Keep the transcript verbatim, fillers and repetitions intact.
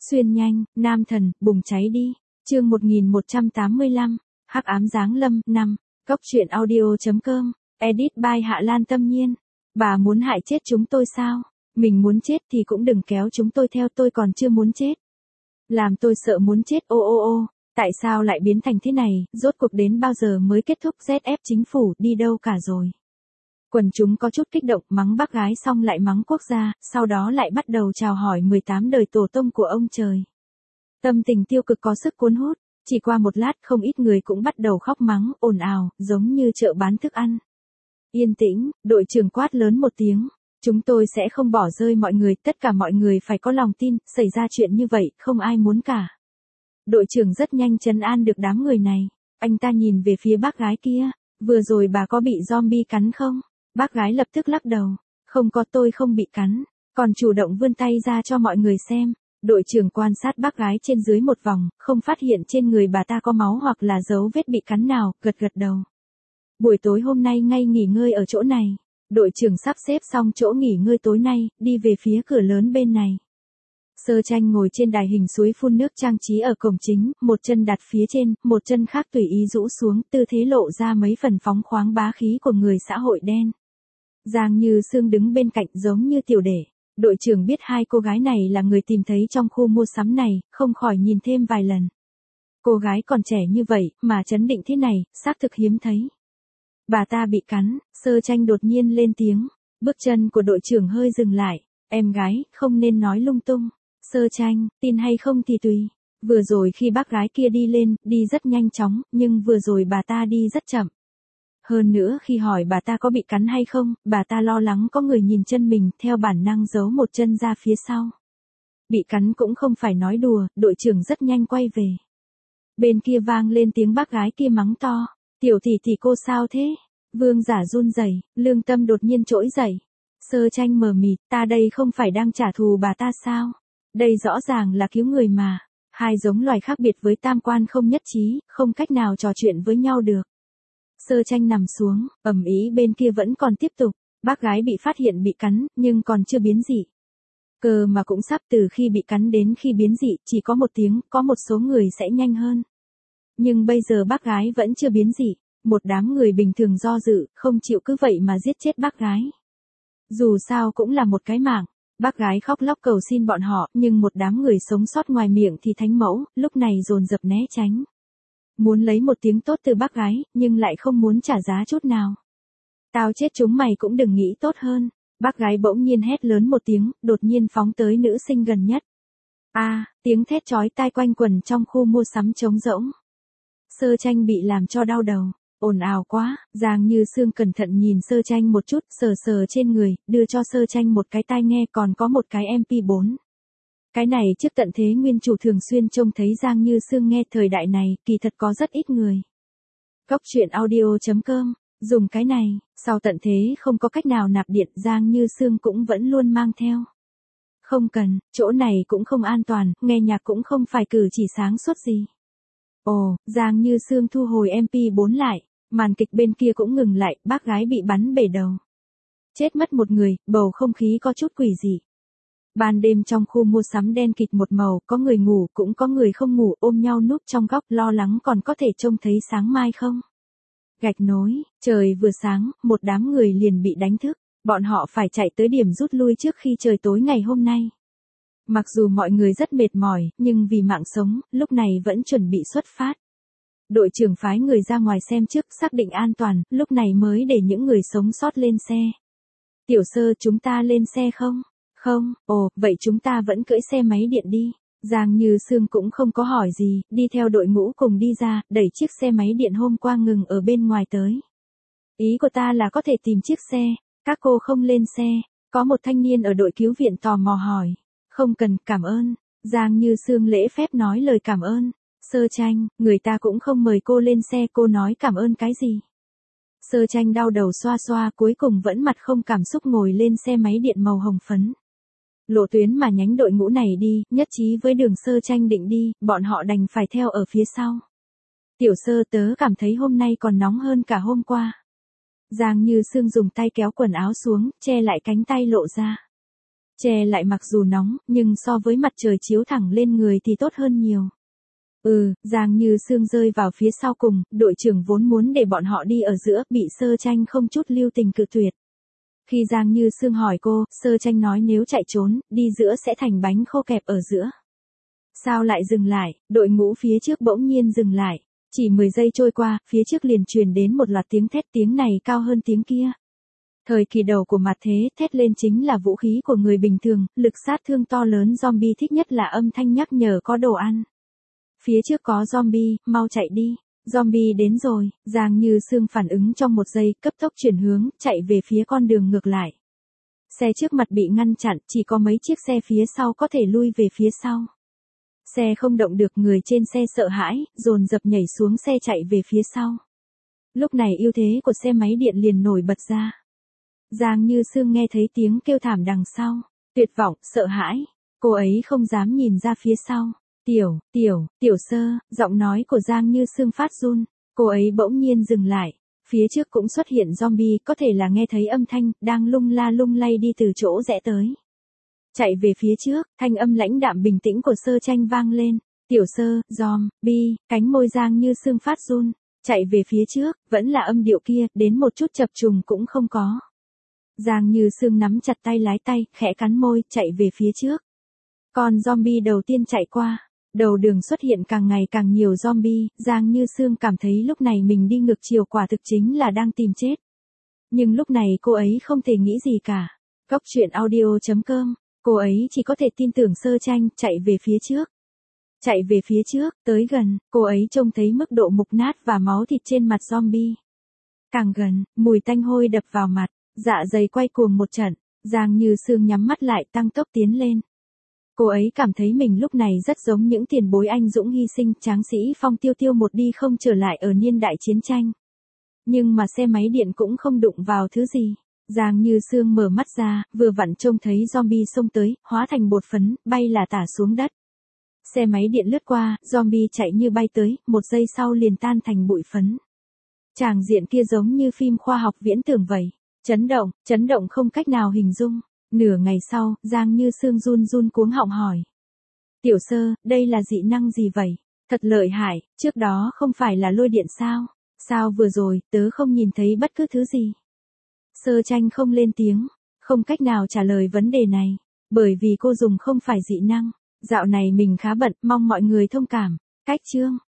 Xuyên nhanh, nam thần, bùng cháy đi. Chương một nghìn một trăm tám mươi lăm, Hắc ám giáng lâm, năm. Cốc truyện audio chấm com, edit by Hạ Lan Tâm Nhiên. Bà muốn hại chết chúng tôi sao? Mình muốn chết thì cũng đừng kéo chúng tôi theo, tôi còn chưa muốn chết. Làm tôi sợ muốn chết, ô ô ô, tại sao lại biến thành thế này, rốt cuộc đến bao giờ mới kết thúc, dét ép chính phủ đi đâu cả rồi. Quần chúng có chút kích động, mắng bác gái xong lại mắng quốc gia, sau đó lại bắt đầu chào hỏi mười tám đời tổ tông của ông trời. Tâm tình tiêu cực có sức cuốn hút, chỉ qua một lát không ít người cũng bắt đầu khóc mắng, ồn ào, giống như chợ bán thức ăn. Yên tĩnh, đội trưởng quát lớn một tiếng. Chúng tôi sẽ không bỏ rơi mọi người, tất cả mọi người phải có lòng tin, xảy ra chuyện như vậy, không ai muốn cả. Đội trưởng rất nhanh trấn an được đám người này. Anh ta nhìn về phía bác gái kia, vừa rồi bà có bị zombie cắn không? Bác gái lập tức lắc đầu. Không có, tôi không bị cắn, còn chủ động vươn tay ra cho mọi người xem. Đội trưởng quan sát bác gái trên dưới một vòng, không phát hiện trên người bà ta có máu hoặc là dấu vết bị cắn nào, gật gật đầu. Buổi tối hôm nay ngay nghỉ ngơi ở chỗ này. Đội trưởng sắp xếp xong chỗ nghỉ ngơi tối nay, đi về phía cửa lớn bên này. Sơ Tranh ngồi trên đài hình suối phun nước trang trí ở cổng chính, một chân đặt phía trên, một chân khác tùy ý rũ xuống, tư thế lộ ra mấy phần phóng khoáng bá khí của người xã hội đen. Giang Như Sương đứng bên cạnh giống như tiểu đệ. Đội trưởng biết hai cô gái này là người tìm thấy trong khu mua sắm này, không khỏi nhìn thêm vài lần. Cô gái còn trẻ như vậy, mà trấn định thế này, xác thực hiếm thấy. Bà ta bị cắn, Sơ Tranh đột nhiên lên tiếng. Bước chân của đội trưởng hơi dừng lại. Em gái, không nên nói lung tung. Sơ Tranh, tin hay không thì tùy. Vừa rồi khi bác gái kia đi lên, đi rất nhanh chóng, nhưng vừa rồi bà ta đi rất chậm. Hơn nữa khi hỏi bà ta có bị cắn hay không, bà ta lo lắng có người nhìn chân mình, theo bản năng giấu một chân ra phía sau. Bị cắn cũng không phải nói đùa, đội trưởng rất nhanh quay về. Bên kia vang lên tiếng bác gái kia mắng to. Tiểu tỷ tỷ cô sao thế? Vương Giả run rẩy, lương tâm đột nhiên trỗi dậy. Sơ Tranh mờ mịt, ta đây không phải đang trả thù bà ta sao? Đây rõ ràng là cứu người mà. Hai giống loài khác biệt với tam quan không nhất trí, không cách nào trò chuyện với nhau được. Sơ Tranh nằm xuống, ầm ĩ bên kia vẫn còn tiếp tục. Bác gái bị phát hiện bị cắn, nhưng còn chưa biến dị. Cơ mà cũng sắp, từ khi bị cắn đến khi biến dị, chỉ có một tiếng, có một số người sẽ nhanh hơn. Nhưng bây giờ bác gái vẫn chưa biến dị. Một đám người bình thường do dự, không chịu cứ vậy mà giết chết bác gái. Dù sao cũng là một cái mạng. Bác gái khóc lóc cầu xin bọn họ, nhưng một đám người sống sót ngoài miệng thì thánh mẫu, lúc này dồn dập né tránh. Muốn lấy một tiếng tốt từ bác gái, nhưng lại không muốn trả giá chút nào. Tao chết chúng mày cũng đừng nghĩ tốt hơn. Bác gái bỗng nhiên hét lớn một tiếng, đột nhiên phóng tới nữ sinh gần nhất. A, à, tiếng thét chói tai quanh quẩn trong khu mua sắm trống rỗng. Sơ Tranh bị làm cho đau đầu. Ồn ào quá, Giang Như Sương cẩn thận nhìn Sơ Tranh một chút, sờ sờ trên người, đưa cho Sơ Tranh một cái tai nghe, còn có một cái em pê bốn. Cái này trước tận thế nguyên chủ thường xuyên trông thấy Giang Như Sương nghe, thời đại này, kỳ thật có rất ít người. Cốc truyện audio chấm com, dùng cái này, sau tận thế không có cách nào nạp điện, Giang Như Sương cũng vẫn luôn mang theo. Không cần, chỗ này cũng không an toàn, nghe nhạc cũng không phải cử chỉ sáng suốt gì. Ồ, Giang Như Sương thu hồi em pê bốn lại. Màn kịch bên kia cũng ngừng lại, bác gái bị bắn bể đầu. Chết mất một người, bầu không khí có chút quỷ dị. Ban đêm trong khu mua sắm đen kịt một màu, có người ngủ, cũng có người không ngủ, ôm nhau núp trong góc, lo lắng còn có thể trông thấy sáng mai không. Gạch nối, trời vừa sáng, một đám người liền bị đánh thức, bọn họ phải chạy tới điểm rút lui trước khi trời tối ngày hôm nay. Mặc dù mọi người rất mệt mỏi, nhưng vì mạng sống, lúc này vẫn chuẩn bị xuất phát. Đội trưởng phái người ra ngoài xem trước, xác định an toàn, lúc này mới để những người sống sót lên xe. Tiểu Sơ, chúng ta lên xe không? Không, ồ, vậy chúng ta vẫn cưỡi xe máy điện đi. Giang Như Sương cũng không có hỏi gì, đi theo đội ngũ cùng đi ra, đẩy chiếc xe máy điện hôm qua ngừng ở bên ngoài tới. Ý của ta là có thể tìm chiếc xe, các cô không lên xe. Có một thanh niên ở đội cứu viện tò mò hỏi. Không cần, cảm ơn. Giang Như Sương lễ phép nói lời cảm ơn. Sơ Tranh, người ta cũng không mời cô lên xe, cô nói cảm ơn cái gì. Sơ Tranh đau đầu xoa xoa, cuối cùng vẫn mặt không cảm xúc ngồi lên xe máy điện màu hồng phấn. Lộ tuyến mà nhánh đội ngũ này đi, nhất trí với đường Sơ Tranh định đi, bọn họ đành phải theo ở phía sau. Tiểu Sơ, tớ cảm thấy hôm nay còn nóng hơn cả hôm qua. Giang Như Sương dùng tay kéo quần áo xuống, che lại cánh tay lộ ra. Che lại mặc dù nóng, nhưng so với mặt trời chiếu thẳng lên người thì tốt hơn nhiều. Ừ, Giang Như Sương rơi vào phía sau cùng, đội trưởng vốn muốn để bọn họ đi ở giữa, bị Sơ Tranh không chút lưu tình cự tuyệt. Khi Giang Như Sương hỏi cô, Sơ Tranh nói nếu chạy trốn, đi giữa sẽ thành bánh khô kẹp ở giữa. Sao lại dừng lại, đội ngũ phía trước bỗng nhiên dừng lại. Chỉ mười giây trôi qua, phía trước liền truyền đến một loạt tiếng thét, tiếng này cao hơn tiếng kia. Thời kỳ đầu của mặt thế, thét lên chính là vũ khí của người bình thường, lực sát thương to lớn. Zombie thích nhất là âm thanh nhắc nhở có đồ ăn. Phía trước có zombie, mau chạy đi. Zombie đến rồi, Giang Như Sương phản ứng trong một giây, cấp tốc chuyển hướng, chạy về phía con đường ngược lại. Xe trước mặt bị ngăn chặn, chỉ có mấy chiếc xe phía sau có thể lui về phía sau. Xe không động được, người trên xe sợ hãi, dồn dập nhảy xuống xe chạy về phía sau. Lúc này ưu thế của xe máy điện liền nổi bật ra. Giang Như Sương nghe thấy tiếng kêu thảm đằng sau, tuyệt vọng, sợ hãi. Cô ấy không dám nhìn ra phía sau. Tiểu, tiểu, tiểu Sơ, giọng nói của Giang Như Sương phát run. Cô ấy bỗng nhiên dừng lại. Phía trước cũng xuất hiện zombie, có thể là nghe thấy âm thanh, đang lung la lung lay đi từ chỗ rẽ tới. Chạy về phía trước, thanh âm lãnh đạm bình tĩnh của Sơ Tranh vang lên. Tiểu Sơ, zombie, cánh môi Giang Như Sương phát run. Chạy về phía trước, vẫn là âm điệu kia, đến một chút chập trùng cũng không có. Giang Như Sương nắm chặt tay lái tay, khẽ cắn môi, chạy về phía trước. Còn zombie đầu tiên chạy qua. Đầu đường xuất hiện càng ngày càng nhiều zombie, Giang Như Sương cảm thấy lúc này mình đi ngược chiều quả thực chính là đang tìm chết. Nhưng lúc này cô ấy không thể nghĩ gì cả. Cốc truyện audio chấm com, cô ấy chỉ có thể tin tưởng Sơ Tranh, chạy về phía trước. Chạy về phía trước, tới gần, cô ấy trông thấy mức độ mục nát và máu thịt trên mặt zombie. Càng gần, mùi tanh hôi đập vào mặt, dạ dày quay cuồng một trận, Giang Như Sương nhắm mắt lại tăng tốc tiến lên. Cô ấy cảm thấy mình lúc này rất giống những tiền bối anh dũng hy sinh, tráng sĩ phong tiêu tiêu một đi không trở lại ở niên đại chiến tranh. Nhưng mà xe máy điện cũng không đụng vào thứ gì. Giang Như Sương mở mắt ra, vừa vặn trông thấy zombie xông tới, hóa thành bột phấn, bay là tả xuống đất. Xe máy điện lướt qua, zombie chạy như bay tới, một giây sau liền tan thành bụi phấn. Tràng diện kia giống như phim khoa học viễn tưởng vậy. Chấn động, chấn động không cách nào hình dung. Nửa ngày sau, Giang Như Sương run run cuống họng hỏi. Tiểu Sơ, đây là dị năng gì vậy? Thật lợi hại, trước đó không phải là lôi điện sao? Sao vừa rồi, tớ không nhìn thấy bất cứ thứ gì? Sơ Tranh không lên tiếng, không cách nào trả lời vấn đề này, bởi vì cô dùng không phải dị năng. Dạo này mình khá bận, mong mọi người thông cảm. Cách chương.